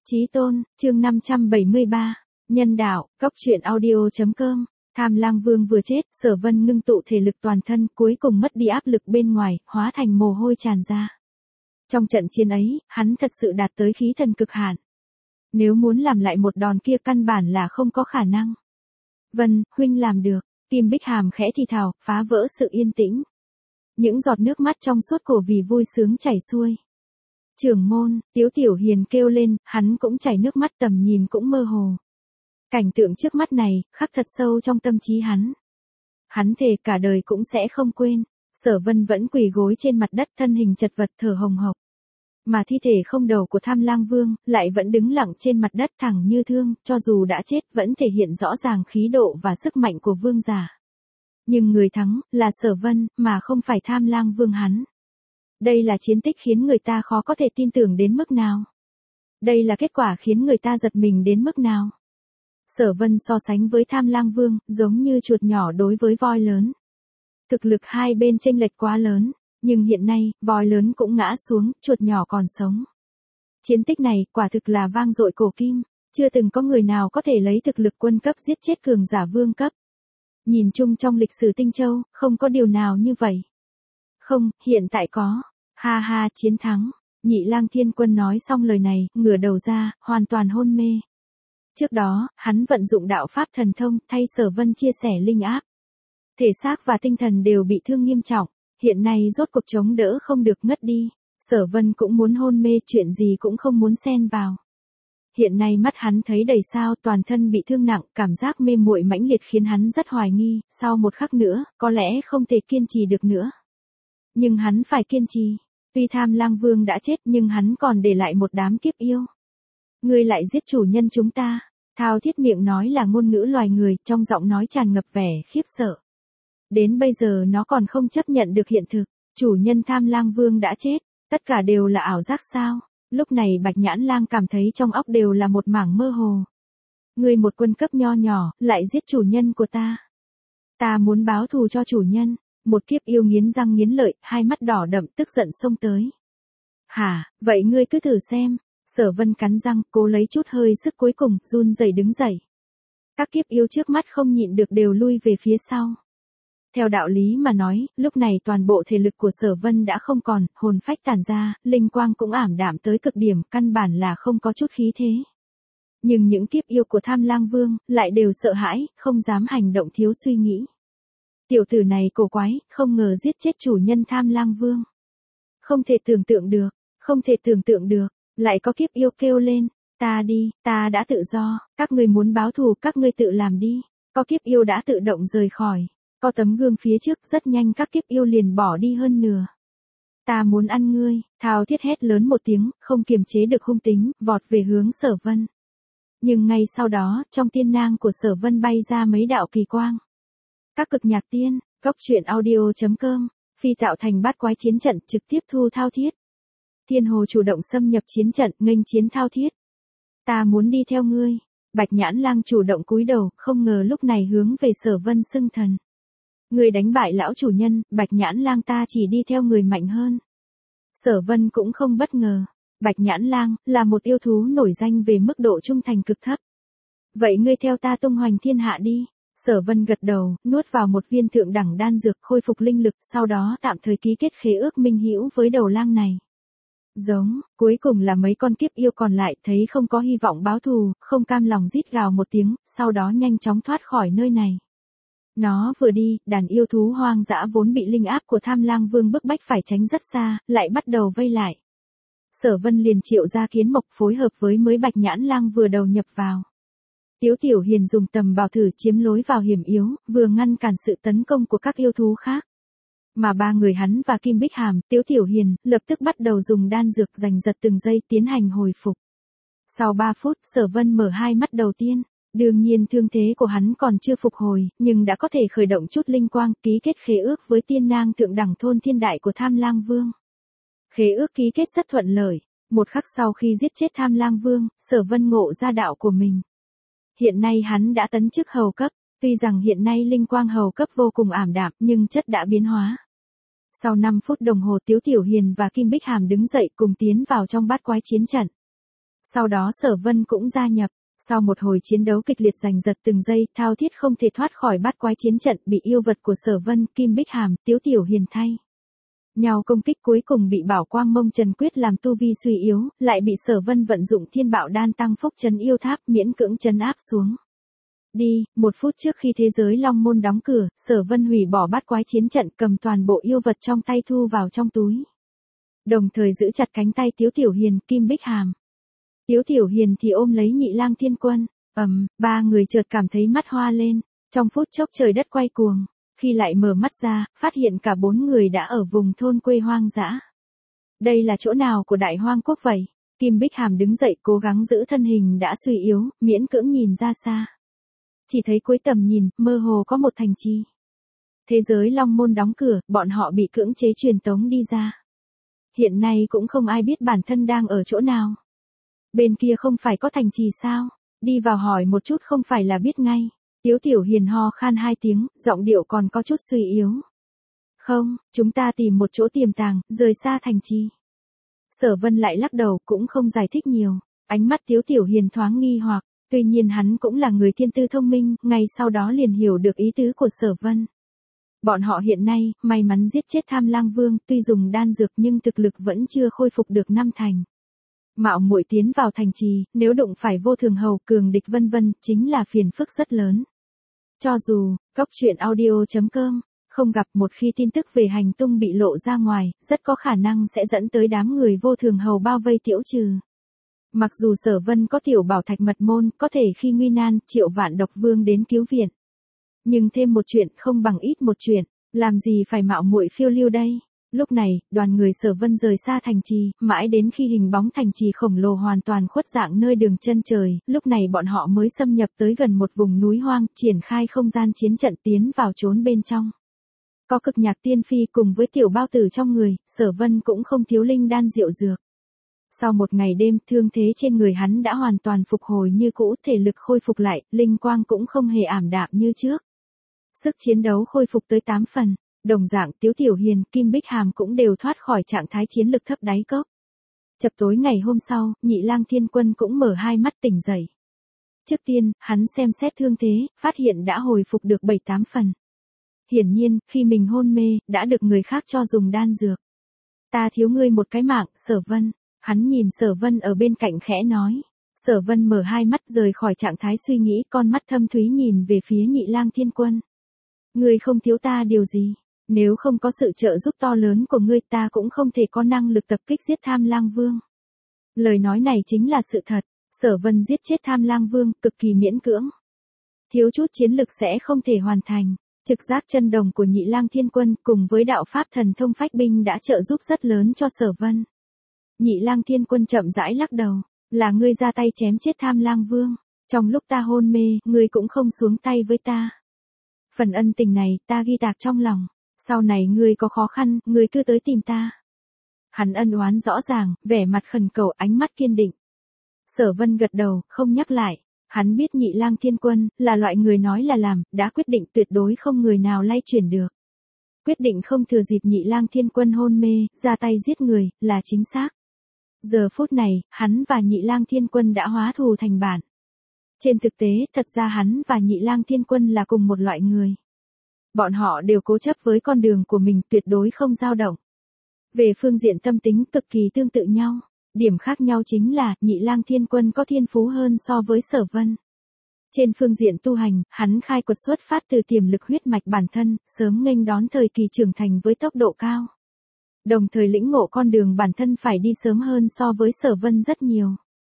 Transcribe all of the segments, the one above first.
Chí tôn, chương 573, nhân đạo, góc truyện audio.com. Tham Lang Vương vừa chết, Sở Vân ngưng tụ thể lực toàn thân, cuối cùng mất đi áp lực bên ngoài, hóa thành mồ hôi tràn ra. Trong trận chiến ấy, hắn thật sự đạt tới khí thần cực hạn. Nếu muốn làm lại một đòn kia căn bản là không có khả năng. Vân, huynh làm được. Kim Bích Hàm khẽ thì thào, phá vỡ sự yên tĩnh. Những giọt nước mắt trong suốt cổ vì vui sướng chảy xuôi. Trưởng môn, Tiếu Tiểu Hiền kêu lên, hắn cũng chảy nước mắt, tầm nhìn cũng mơ hồ. Cảnh tượng trước mắt này, khắc thật sâu trong tâm trí hắn. Hắn thề cả đời cũng sẽ không quên. Sở Vân vẫn quỳ gối trên mặt đất, thân hình chật vật thở hồng hộc. Mà thi thể không đầu của Tham Lang Vương, lại vẫn đứng lặng trên mặt đất thẳng như thương, cho dù đã chết vẫn thể hiện rõ ràng khí độ và sức mạnh của vương giả. Nhưng người thắng, là Sở Vân, mà không phải Tham Lang Vương hắn. Đây là chiến tích khiến người ta khó có thể tin tưởng đến mức nào. Đây là kết quả khiến người ta giật mình đến mức nào. Sở Vân so sánh với Tham Lang Vương, giống như chuột nhỏ đối với voi lớn. Thực lực hai bên chênh lệch quá lớn, nhưng hiện nay, voi lớn cũng ngã xuống, chuột nhỏ còn sống. Chiến tích này, quả thực là vang dội cổ kim, chưa từng có người nào có thể lấy thực lực quân cấp giết chết cường giả vương cấp. Nhìn chung trong lịch sử Tinh Châu, không có điều nào như vậy. Không, hiện tại có. Ha ha, chiến thắng. Nhị Lang Thiên Quân nói xong lời này, ngửa đầu ra, hoàn toàn hôn mê. Trước đó, hắn vận dụng đạo pháp thần thông, thay Sở Vân chia sẻ linh áp. Thể xác và tinh thần đều bị thương nghiêm trọng, hiện nay rốt cuộc chống đỡ không được, ngất đi. Sở Vân cũng muốn hôn mê, chuyện gì cũng không muốn xen vào. Hiện nay mắt hắn thấy đầy sao, toàn thân bị thương nặng, cảm giác mê muội mãnh liệt khiến hắn rất hoài nghi, sau một khắc nữa, có lẽ không thể kiên trì được nữa. Nhưng hắn phải kiên trì, tuy Tham Lang Vương đã chết nhưng hắn còn để lại một đám kiếp yêu. Ngươi lại giết chủ nhân chúng ta. Thao Thiết miệng nói là ngôn ngữ loài người, trong giọng nói tràn ngập vẻ khiếp sợ. Đến bây giờ nó còn không chấp nhận được hiện thực, chủ nhân Tham Lang Vương đã chết, tất cả đều là ảo giác sao? Lúc này Bạch Nhãn Lang cảm thấy trong óc đều là một mảng mơ hồ. Ngươi một quân cấp nho nhỏ, lại giết chủ nhân của ta. Ta muốn báo thù cho chủ nhân. Một kiếp yêu nghiến răng nghiến lợi, hai mắt đỏ đậm tức giận xông tới. Hả, vậy ngươi cứ thử xem. Sở Vân cắn răng, cố lấy chút hơi sức cuối cùng, run rẩy đứng dậy. Các kiếp yêu trước mắt không nhịn được đều lui về phía sau. Theo đạo lý mà nói, lúc này toàn bộ thể lực của Sở Vân đã không còn, hồn phách tản ra, linh quang cũng ảm đạm tới cực điểm, căn bản là không có chút khí thế. Nhưng những kiếp yêu của Tham Lang Vương, lại đều sợ hãi, không dám hành động thiếu suy nghĩ. Tiểu tử này cổ quái, không ngờ giết chết chủ nhân Tham Lang Vương. Không thể tưởng tượng được, không thể tưởng tượng được, lại có kiếp yêu kêu lên, ta đi, ta đã tự do, các ngươi muốn báo thù các ngươi tự làm đi. Có kiếp yêu đã tự động rời khỏi, có tấm gương phía trước, rất nhanh các kiếp yêu liền bỏ đi hơn nửa. Ta muốn ăn ngươi, Thao Thiết hét lớn một tiếng, không kiềm chế được hung tính, vọt về hướng Sở Vân. Nhưng ngay sau đó, trong tiên nang của Sở Vân bay ra mấy đạo kỳ quang. Các cực nhạc tiên, góc truyện audio.com, phi tạo thành bát quái chiến trận, trực tiếp thu Thao Thiết. Thiên Hồ chủ động xâm nhập chiến trận, nghênh chiến Thao Thiết. Ta muốn đi theo ngươi. Bạch Nhãn Lang chủ động cúi đầu, không ngờ lúc này hướng về Sở Vân xưng thần. Ngươi đánh bại lão chủ nhân, Bạch Nhãn Lang ta chỉ đi theo người mạnh hơn. Sở Vân cũng không bất ngờ. Bạch Nhãn Lang là một yêu thú nổi danh về mức độ trung thành cực thấp. Vậy ngươi theo ta tung hoành thiên hạ đi. Sở Vân gật đầu, nuốt vào một viên thượng đẳng đan dược khôi phục linh lực, sau đó tạm thời ký kết khế ước minh hữu với đầu lang này. Giống, cuối cùng là mấy con kiếp yêu còn lại thấy không có hy vọng báo thù, không cam lòng rít gào một tiếng, sau đó nhanh chóng thoát khỏi nơi này. Nó vừa đi, đàn yêu thú hoang dã vốn bị linh áp của Tham Lang Vương bức bách phải tránh rất xa, lại bắt đầu vây lại. Sở Vân liền triệu ra kiến mộc phối hợp với mới Bạch Nhãn Lang vừa đầu nhập vào. Tiếu Tiểu Hiền dùng tầm bảo thử chiếm lối vào hiểm yếu, vừa ngăn cản sự tấn công của các yêu thú khác. Mà ba người hắn và Kim Bích Hàm, Tiếu Tiểu Hiền, lập tức bắt đầu dùng đan dược giành giật từng giây tiến hành hồi phục. Sau 3 phút, Sở Vân mở hai mắt đầu tiên. Đương nhiên thương thế của hắn còn chưa phục hồi, nhưng đã có thể khởi động chút linh quang, ký kết khế ước với tiên nang thượng đẳng thôn thiên đại của Tham Lang Vương. Khế ước ký kết rất thuận lợi. Một khắc sau khi giết chết Tham Lang Vương, Sở Vân ngộ ra đạo của mình. Hiện nay hắn đã tấn chức hầu cấp, tuy rằng hiện nay linh quang hầu cấp vô cùng ảm đạm nhưng chất đã biến hóa. Sau 5 phút đồng hồ Tiếu Tiểu Hiền và Kim Bích Hàm đứng dậy cùng tiến vào trong bát quái chiến trận. Sau đó Sở Vân cũng gia nhập. Sau một hồi chiến đấu kịch liệt giành giật từng giây, thao thiết không thể thoát khỏi bát quái chiến trận, bị yêu vật của Sở Vân, Kim Bích Hàm, Tiếu Tiểu Hiền thay nhau công kích, cuối cùng bị Bảo Quang Mông Trần Quyết làm tu vi suy yếu, lại bị Sở Vân vận dụng Thiên Bạo Đan tăng phúc trấn yêu tháp, miễn cưỡng trấn áp xuống. Đi, 1 phút trước khi thế giới Long Môn đóng cửa, Sở Vân hủy bỏ bát quái chiến trận, cầm toàn bộ yêu vật trong tay thu vào trong túi. Đồng thời giữ chặt cánh tay Tiếu Tiểu Hiền, Kim Bích Hàm. Tiếu Tiểu Hiền thì ôm lấy Nhị Lang Thiên Quân. Ba người chợt cảm thấy mắt hoa lên, trong phút chốc trời đất quay cuồng. Khi lại mở mắt ra, phát hiện cả 4 người đã ở vùng thôn quê hoang dã. Đây là chỗ nào của Đại Hoang Quốc vậy? Kim Bích Hàm đứng dậy cố gắng giữ thân hình đã suy yếu, miễn cưỡng nhìn ra xa. Chỉ thấy cuối tầm nhìn, mơ hồ có một thành trì. Thế giới Long Môn đóng cửa, bọn họ bị cưỡng chế truyền tống đi ra. Hiện nay cũng không ai biết bản thân đang ở chỗ nào. Bên kia không phải có thành trì sao? Đi vào hỏi một chút không phải là biết ngay. Tiếu Tiểu Hiền ho khan 2 tiếng, giọng điệu còn có chút suy yếu. Không, chúng ta tìm một chỗ tiềm tàng, rời xa thành trì. Sở Vân lại lắc đầu, cũng không giải thích nhiều. Ánh mắt Tiếu Tiểu Hiền thoáng nghi hoặc, tuy nhiên hắn cũng là người thiên tư thông minh, ngay sau đó liền hiểu được ý tứ của Sở Vân. Bọn họ hiện nay, may mắn giết chết Tham Lang Vương, tuy dùng đan dược nhưng thực lực vẫn chưa khôi phục được 5 thành. Mạo muội tiến vào thành trì, nếu đụng phải Vô Thường Hầu, cường địch vân vân, chính là phiền phức rất lớn. Cho dù, goctruyện.audio.com, không gặp, một khi tin tức về hành tung bị lộ ra ngoài, rất có khả năng sẽ dẫn tới đám người Vô Thường Hầu bao vây Tiễu trừ. Mặc dù Sở Vân có tiểu bảo thạch mật môn, có thể khi nguy nan, triệu vạn độc vương đến cứu viện. Nhưng thêm một chuyện không bằng ít một chuyện, làm gì phải mạo muội phiêu lưu đây. Lúc này, đoàn người Sở Vân rời xa thành trì, mãi đến khi hình bóng thành trì khổng lồ hoàn toàn khuất dạng nơi đường chân trời, lúc này bọn họ mới xâm nhập tới gần một vùng núi hoang, triển khai không gian chiến trận tiến vào trốn bên trong. Có Cực Nhạc Tiên Phi cùng với tiểu bao tử trong người, Sở Vân cũng không thiếu linh đan diệu dược. Sau một ngày đêm, thương thế trên người hắn đã hoàn toàn phục hồi như cũ, thể lực khôi phục lại, linh quang cũng không hề ảm đạm như trước. Sức chiến đấu khôi phục tới 8 phần. Đồng dạng Tiếu Tiểu Hiền, Kim Bích Hàm cũng đều thoát khỏi trạng thái chiến lực thấp đáy cốc. Chập tối ngày hôm sau, Nhị Lang Thiên Quân cũng mở hai mắt tỉnh dậy. Trước tiên, hắn xem xét thương thế, phát hiện đã hồi phục được 7-8 phần. Hiển nhiên, khi mình hôn mê, đã được người khác cho dùng đan dược. Ta thiếu ngươi một cái mạng, Sở Vân. Hắn nhìn Sở Vân ở bên cạnh khẽ nói. Sở Vân mở hai mắt rời khỏi trạng thái suy nghĩ, con mắt thâm thúy nhìn về phía Nhị Lang Thiên Quân. Ngươi không thiếu ta điều gì. Nếu không có sự trợ giúp to lớn của ngươi, ta cũng không thể có năng lực tập kích giết Tham Lang Vương. Lời nói này chính là sự thật. Sở Vân giết chết Tham Lang Vương, cực kỳ miễn cưỡng. Thiếu chút chiến lực sẽ không thể hoàn thành. Trực giác chân đồng của Nhị Lang Thiên Quân cùng với đạo pháp thần thông phách binh đã trợ giúp rất lớn cho Sở Vân. Nhị Lang Thiên Quân chậm rãi lắc đầu. Là ngươi ra tay chém chết Tham Lang Vương. Trong lúc ta hôn mê, ngươi cũng không xuống tay với ta. Phần ân tình này, ta ghi tạc trong lòng. Sau này ngươi có khó khăn, ngươi cứ tới tìm ta. Hắn ân oán rõ ràng, vẻ mặt khẩn cầu, ánh mắt kiên định. Sở Vân gật đầu, không nhắc lại. Hắn biết Nhị Lang Thiên Quân là loại người nói là làm, đã quyết định tuyệt đối không người nào lay chuyển được. Quyết định không thừa dịp Nhị Lang Thiên Quân hôn mê, ra tay giết người, là chính xác. Giờ phút này, hắn và Nhị Lang Thiên Quân đã hóa thù thành bạn. Trên thực tế, thật ra hắn và Nhị Lang Thiên Quân là cùng một loại người. Bọn họ đều cố chấp với con đường của mình, tuyệt đối không dao động. Về phương diện tâm tính cực kỳ tương tự nhau. Điểm khác nhau chính là, Nhị Lang Thiên Quân có thiên phú hơn so với Sở Vân. Trên phương diện tu hành, hắn khai quật xuất phát từ tiềm lực huyết mạch bản thân, sớm nghênh đón thời kỳ trưởng thành với tốc độ cao. Đồng thời lĩnh ngộ con đường bản thân phải đi sớm hơn so với Sở Vân rất nhiều.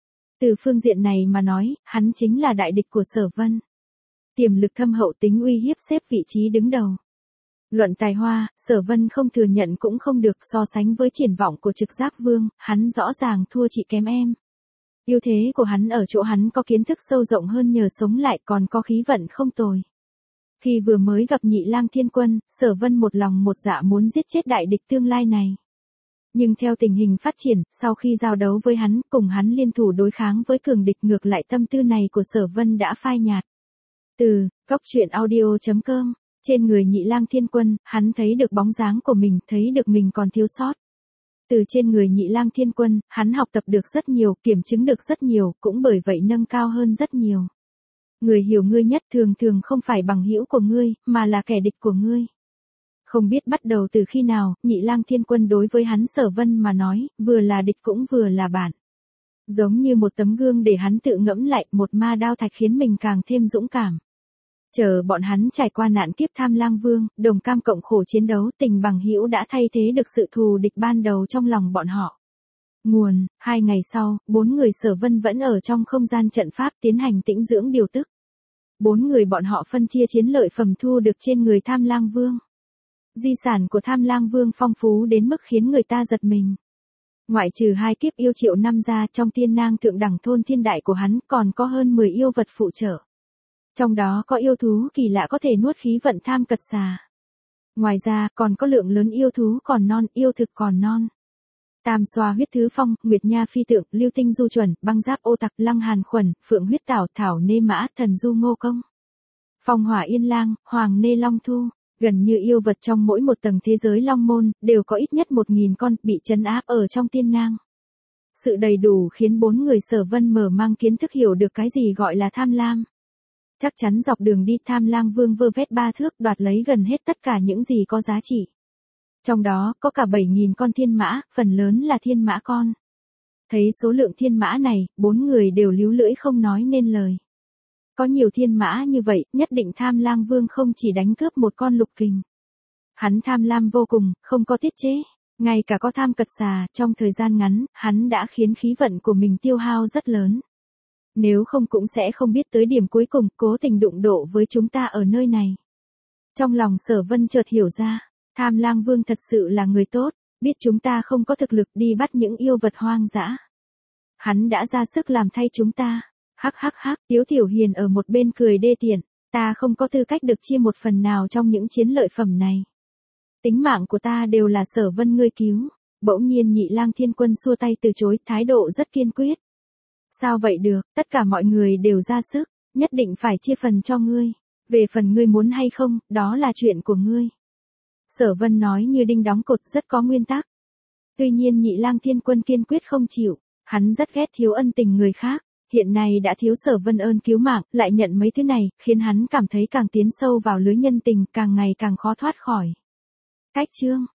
Từ phương diện này mà nói, hắn chính là đại địch của Sở Vân. Tiềm lực thâm hậu, tính uy hiếp xếp vị trí đứng đầu. Luận tài hoa, Sở Vân không thừa nhận cũng không được, so sánh với triển vọng của Trực Giác Vương, hắn rõ ràng thua chị kém em. Ưu thế của hắn ở chỗ hắn có kiến thức sâu rộng hơn nhờ sống lại, còn có khí vận không tồi. Khi vừa mới gặp Nhị Lang Thiên Quân, Sở Vân một lòng một dạ muốn giết chết đại địch tương lai này. Nhưng theo tình hình phát triển, sau khi giao đấu với hắn, cùng hắn liên thủ đối kháng với cường địch, ngược lại tâm tư này của Sở Vân đã phai nhạt. Từ goctruyện.audio.com, trên người Nhị Lang Thiên Quân, hắn thấy được bóng dáng của mình, thấy được mình còn thiếu sót. Từ trên người Nhị Lang Thiên Quân, hắn học tập được rất nhiều, kiểm chứng được rất nhiều, cũng bởi vậy nâng cao hơn rất nhiều. Người hiểu ngươi nhất thường thường không phải bằng hữu của ngươi, mà là kẻ địch của ngươi. Không biết bắt đầu từ khi nào, Nhị Lang Thiên Quân đối với hắn Sở Vân mà nói, vừa là địch cũng vừa là bạn. Giống như một tấm gương để hắn tự ngẫm lại, một ma đao thạch khiến mình càng thêm dũng cảm. Chờ bọn hắn trải qua nạn kiếp Tham Lang Vương, đồng cam cộng khổ chiến đấu, tình bằng hữu đã thay thế được sự thù địch ban đầu trong lòng bọn họ. Nguồn, 2 ngày sau, 4 người Sở Vân vẫn ở trong không gian trận pháp tiến hành tĩnh dưỡng điều tức. 4 người bọn họ phân chia chiến lợi phẩm thu được trên người Tham Lang Vương. Di sản của Tham Lang Vương phong phú đến mức khiến người ta giật mình. Ngoại trừ 2 kiếp yêu triệu năm ra, trong tiên nang thượng đẳng thôn thiên đại của hắn còn có hơn 10 yêu vật phụ trợ. Trong đó có yêu thú kỳ lạ có thể nuốt khí vận tham cật xà. Ngoài ra còn có lượng lớn yêu thú còn non, yêu thực còn non. Tam xoa huyết thứ phong, nguyệt nha phi tượng, lưu tinh du chuẩn, băng giáp ô tặc, lăng hàn khuẩn, phượng huyết tảo, thảo nê mã, thần du ngô công. Phong hỏa yên lang, hoàng nê long thu. Gần như yêu vật trong mỗi một tầng thế giới long môn, đều có ít nhất 1000 con, bị trấn áp ở trong tiên nang. Sự đầy đủ khiến 4 người Sở Vân mở mang kiến thức hiểu được cái gì gọi là tham lam. Chắc chắn dọc đường đi Tham Lang Vương vơ vét 3 thước đoạt lấy gần hết tất cả những gì có giá trị. Trong đó có cả 7000 con thiên mã, phần lớn là thiên mã con. Thấy số lượng thiên mã này, 4 người đều líu lưỡi không nói nên lời. Có nhiều thiên mã như vậy, nhất định Tham Lang Vương không chỉ đánh cướp một con lục kình. Hắn tham lam vô cùng, không có tiết chế. Ngay cả có tham cật xà, trong thời gian ngắn, hắn đã khiến khí vận của mình tiêu hao rất lớn. Nếu không cũng sẽ không biết tới điểm cuối cùng, cố tình đụng độ với chúng ta ở nơi này. Trong lòng Sở Vân chợt hiểu ra, Tham Lang Vương thật sự là người tốt, biết chúng ta không có thực lực đi bắt những yêu vật hoang dã. Hắn đã ra sức làm thay chúng ta. Hắc hắc hắc, Tiếu Tiểu Hiền ở một bên cười đê tiện, ta không có tư cách được chia một phần nào trong những chiến lợi phẩm này. Tính mạng của ta đều là Sở Vân ngươi cứu. Bỗng nhiên Nhị Lang Thiên Quân xua tay từ chối, thái độ rất kiên quyết. Sao vậy được, tất cả mọi người đều ra sức, nhất định phải chia phần cho ngươi. Về phần ngươi muốn hay không, đó là chuyện của ngươi. Sở Vân nói như đinh đóng cột, rất có nguyên tắc. Tuy nhiên Nhị Lang Thiên Quân kiên quyết không chịu, hắn rất ghét thiếu ân tình người khác. Hiện nay đã thiếu Sở Vân ơn cứu mạng, lại nhận mấy thứ này, khiến hắn cảm thấy càng tiến sâu vào lưới nhân tình, càng ngày càng khó thoát khỏi. Cách chương